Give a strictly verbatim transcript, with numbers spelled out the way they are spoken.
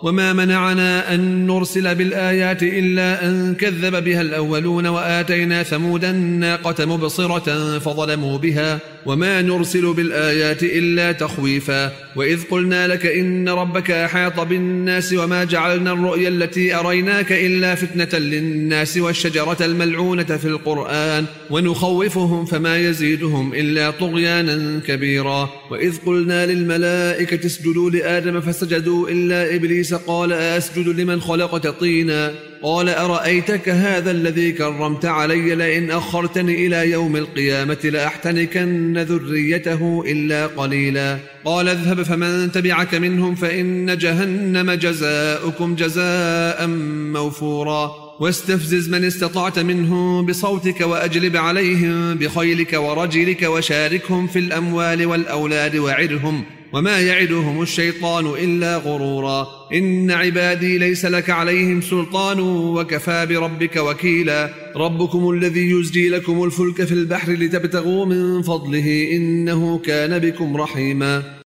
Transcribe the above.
وما منعنا أن نرسل بالآيات إلا أن كذب بها الأولون وآتينا ثمود الناقة مبصرة فظلموا بها وما نرسل بالآيات إلا تخويفا وإذ قلنا لك إن ربك أحاط بالناس وما جعلنا الرؤيا التي أريناك إلا فتنة للناس والشجرة الملعونة في القرآن ونخوفهم فما يزيدهم إلا طغيانا كبيرا وإذ قلنا للملائكة اسجدوا لآدم فسجدوا إلا إبليس قال أسجد لمن خلقت طينا قال أرأيتك هذا الذي كرمت علي لئن أخرتني إلى يوم القيامة لأحتنكن ذريته إلا قليلا قال اذهب فمن تبعك منهم فإن جهنم جزاؤكم جزاء موفورا واستفزز من استطعت منهم بصوتك وأجلب عليهم بخيلك ورجلك وشاركهم في الأموال والأولاد وعدهم وما يعدهم الشيطان إلا غرورا إن عبادي ليس لك عليهم سلطان وكفى بربك وكيلا ربكم الذي يزجي لكم الفلك في البحر لتبتغوا من فضله إنه كان بكم رحيما